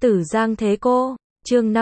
Tử Giang Thế Cô, chương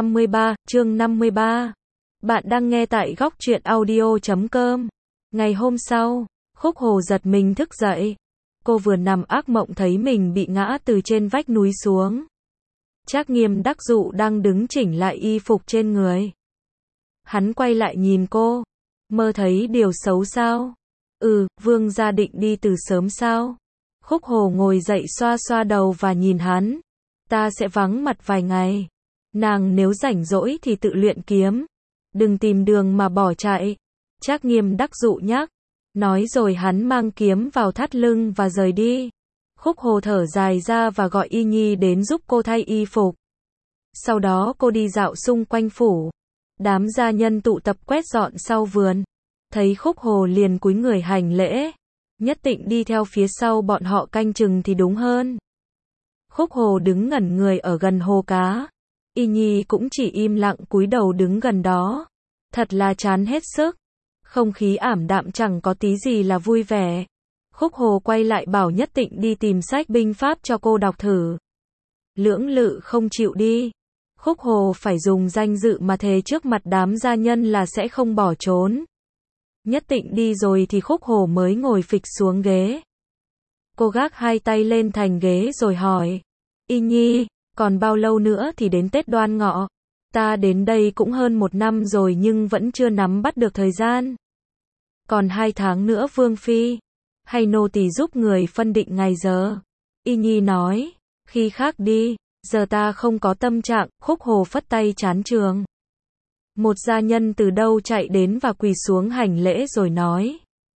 53. Bạn đang nghe tại góc truyện audio.com. Ngày hôm sau, Khúc Hồ giật mình thức dậy. Cô vừa nằm ác mộng thấy mình bị ngã từ trên vách núi xuống. Trác Nghiêm Đắc Dụ đang đứng chỉnh lại y phục trên người. Hắn quay lại nhìn cô. Mơ thấy điều xấu sao? Vương gia định đi từ sớm sao? Khúc Hồ ngồi dậy xoa xoa đầu và nhìn hắn. Ta sẽ vắng mặt vài ngày. Nàng nếu rảnh rỗi thì tự luyện kiếm. Đừng tìm đường mà bỏ chạy. Trác Nghiêm Đắc Dụ nhắc. Nói rồi hắn mang kiếm vào thắt lưng và rời đi. Khúc Hồ thở dài ra và gọi Y Nhi đến giúp cô thay y phục. Sau đó cô đi dạo xung quanh phủ. Đám gia nhân tụ tập quét dọn sau vườn. Thấy Khúc Hồ liền cúi người hành lễ. Nhất định đi theo phía sau bọn họ canh chừng thì đúng hơn. Khúc Hồ đứng ngẩn người ở gần hồ cá. Y Nhi cũng chỉ im lặng cúi đầu đứng gần đó. Thật là chán hết sức. Không khí ảm đạm chẳng có tí gì là vui vẻ. Khúc Hồ quay lại bảo Nhất Tịnh đi tìm sách binh pháp cho cô đọc thử. Lưỡng lự không chịu đi. Khúc Hồ phải dùng danh dự mà thề trước mặt đám gia nhân là sẽ không bỏ trốn. Nhất Tịnh đi rồi thì Khúc Hồ mới ngồi phịch xuống ghế. Cô gác hai tay lên thành ghế rồi hỏi. Y Nhi, còn bao lâu nữa thì đến Tết Đoan Ngọ? Ta đến đây cũng hơn 1 năm rồi nhưng vẫn chưa nắm bắt được thời gian. Còn 2 tháng nữa Vương Phi. Hay nô tỳ giúp người phân định ngày giờ? Y Nhi nói. Khi khác đi, giờ ta không có tâm trạng. Khúc Hồ phất tay chán trường. Một gia nhân từ đâu chạy đến và quỳ xuống hành lễ rồi nói.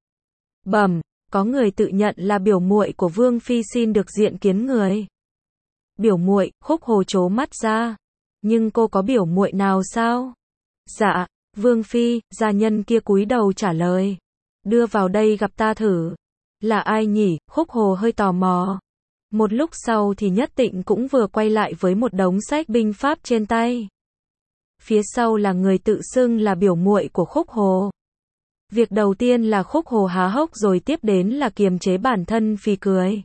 Bẩm, có người tự nhận là biểu muội của Vương Phi xin được diện kiến người. Biểu muội? Khúc Hồ trố mắt ra. Nhưng cô có biểu muội nào sao? Dạ, Vương Phi. Gia nhân kia cúi đầu trả lời. Đưa vào đây gặp ta thử. Là ai nhỉ? Khúc Hồ hơi tò mò. Một lúc sau thì Nhất Tịnh cũng vừa quay lại với một đống sách binh pháp trên tay. Phía sau là người tự xưng là biểu muội của Khúc Hồ. Việc đầu tiên là Khúc Hồ há hốc rồi tiếp đến là kiềm chế bản thân phì cười.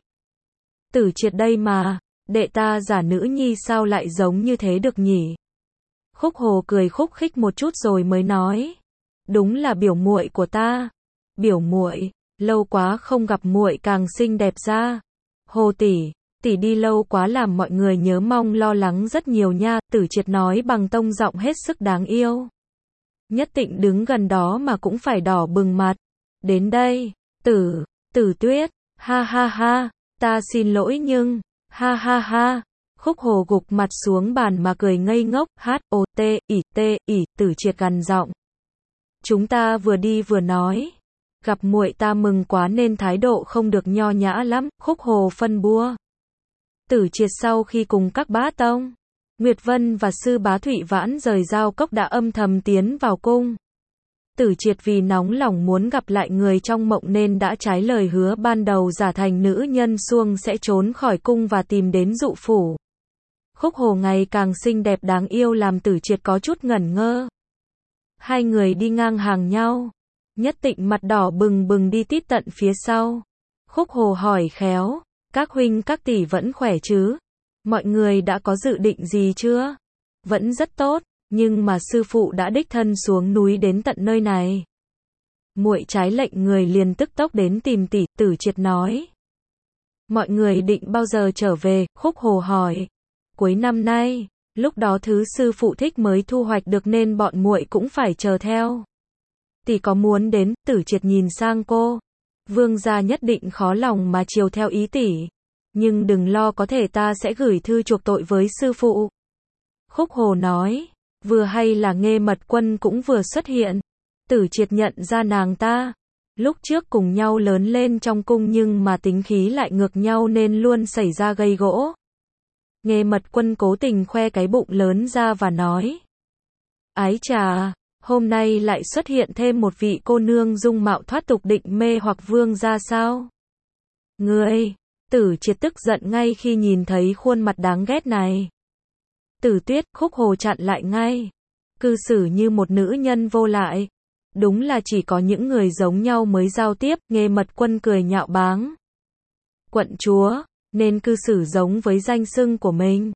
Tử Triệt đây mà, đệ ta giả nữ nhi sao lại giống như thế được nhỉ? Khúc Hồ cười khúc khích một chút rồi mới nói. Đúng là biểu muội của ta. Biểu muội, lâu quá không gặp muội càng xinh đẹp ra. Hồ tỷ đi lâu quá làm mọi người nhớ mong lo lắng rất nhiều nha, Tử Triệt nói bằng tông giọng hết sức đáng yêu. Nhất Tịnh đứng gần đó mà cũng phải đỏ bừng mặt. Đến đây, Tử Tuyết, ha ha ha, ta xin lỗi nhưng, ha ha ha. Khúc Hồ gục mặt xuống bàn mà cười ngây ngốc, Tử Triệt gằn giọng. Chúng ta vừa đi vừa nói. Gặp muội ta mừng quá nên thái độ không được nho nhã lắm, Khúc Hồ phân bua. Tử Triệt sau khi cùng các bá tông, Nguyệt Vân và sư bá Thụy Vãn rời Giao Cốc đã âm thầm tiến vào cung. Tử Triệt vì nóng lòng muốn gặp lại người trong mộng nên đã trái lời hứa ban đầu giả thành nữ nhân xuông sẽ trốn khỏi cung và tìm đến dụ phủ. Khúc Hồ ngày càng xinh đẹp đáng yêu làm Tử Triệt có chút ngẩn ngơ. Hai người đi ngang hàng nhau. Nhất Tịnh mặt đỏ bừng bừng đi tít tận phía sau. Khúc Hồ hỏi khéo. Các huynh các tỷ vẫn khỏe chứ? Mọi người đã có dự định gì chưa? Vẫn rất tốt, nhưng mà sư phụ đã đích thân xuống núi đến tận nơi này. Muội trái lệnh người liền tức tốc đến tìm tỷ, Tử Triệt nói. Mọi người định bao giờ trở về? Khúc Hồ hỏi. Cuối năm nay, lúc đó thứ sư phụ thích mới thu hoạch được nên bọn muội cũng phải chờ theo. Tỷ có muốn đến? Tử Triệt nhìn sang cô. Vương gia nhất định khó lòng mà chiều theo ý tỷ. Nhưng đừng lo, có thể ta sẽ gửi thư chuộc tội với sư phụ. Khúc Hồ nói. Vừa hay là Nghê Mật Quân cũng vừa xuất hiện. Tử Triệt nhận ra nàng ta. Lúc trước cùng nhau lớn lên trong cung nhưng mà tính khí lại ngược nhau nên luôn xảy ra gây gỗ. Nghê Mật Quân cố tình khoe cái bụng lớn ra và nói. Ái chà, hôm nay lại xuất hiện thêm một vị cô nương dung mạo thoát tục định mê hoặc vương gia sao? Ngươi! Tử Triệt tức giận ngay khi nhìn thấy khuôn mặt đáng ghét này. Tử Tuyết, Khúc Hồ chặn lại ngay. Cư xử như một nữ nhân vô lại. Đúng là chỉ có những người giống nhau mới giao tiếp. Nghê Mật Quân cười nhạo báng. Quận chúa, nên cư xử giống với danh xưng của mình.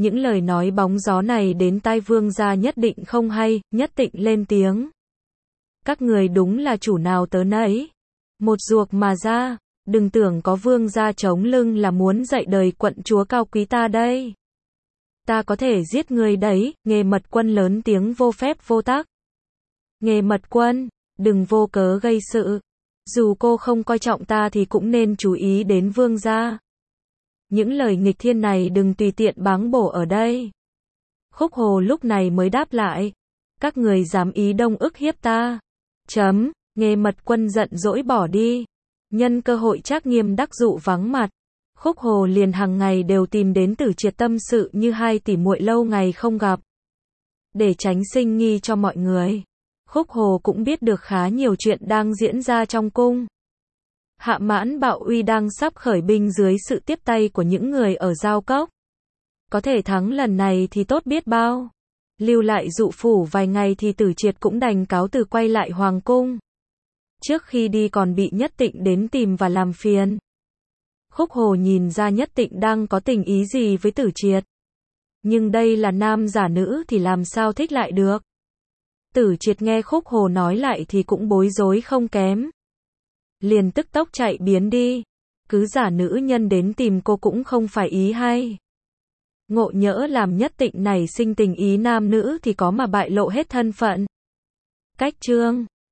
Những lời nói bóng gió này đến tai vương gia nhất định không hay, nhất định lên tiếng. Các người đúng là chủ nào tớ nấy. Một ruột mà ra, đừng tưởng có vương gia chống lưng là muốn dạy đời quận chúa cao quý ta đây. Ta có thể giết người đấy, Nghề Mật Quân lớn tiếng vô phép vô tắc. Nghề Mật Quân, đừng vô cớ gây sự. Dù cô không coi trọng ta thì cũng nên chú ý đến vương gia. Những lời nghịch thiên này đừng tùy tiện báng bổ ở đây. Khúc Hồ lúc này mới đáp lại. Các người dám ý đông ức hiếp ta. Nghề Mật Quân giận dỗi bỏ đi. Nhân cơ hội Trác Nghiêm đắc dụ vắng mặt. Khúc Hồ liền hàng ngày đều tìm đến Tử Triệt tâm sự như hai tỷ muội lâu ngày không gặp. Để tránh sinh nghi cho mọi người. Khúc Hồ cũng biết được khá nhiều chuyện đang diễn ra trong cung. Hạ Mãn Bạo Uy đang sắp khởi binh dưới sự tiếp tay của những người ở Giao Cốc. Có thể thắng lần này thì tốt biết bao. Lưu lại dụ phủ vài ngày thì Tử Triệt cũng đành cáo từ quay lại hoàng cung. Trước khi đi còn bị Nhất Tịnh đến tìm và làm phiền. Khúc Hồ nhìn ra Nhất Tịnh đang có tình ý gì với Tử Triệt. Nhưng đây là nam giả nữ thì làm sao thích lại được. Tử Triệt nghe Khúc Hồ nói lại thì cũng bối rối không kém. Liền tức tốc chạy biến đi. Cứ giả nữ nhân đến tìm cô cũng không phải ý hay. Ngộ nhỡ làm Nhất Tịnh này sinh tình ý nam nữ thì có mà bại lộ hết thân phận. Cách chương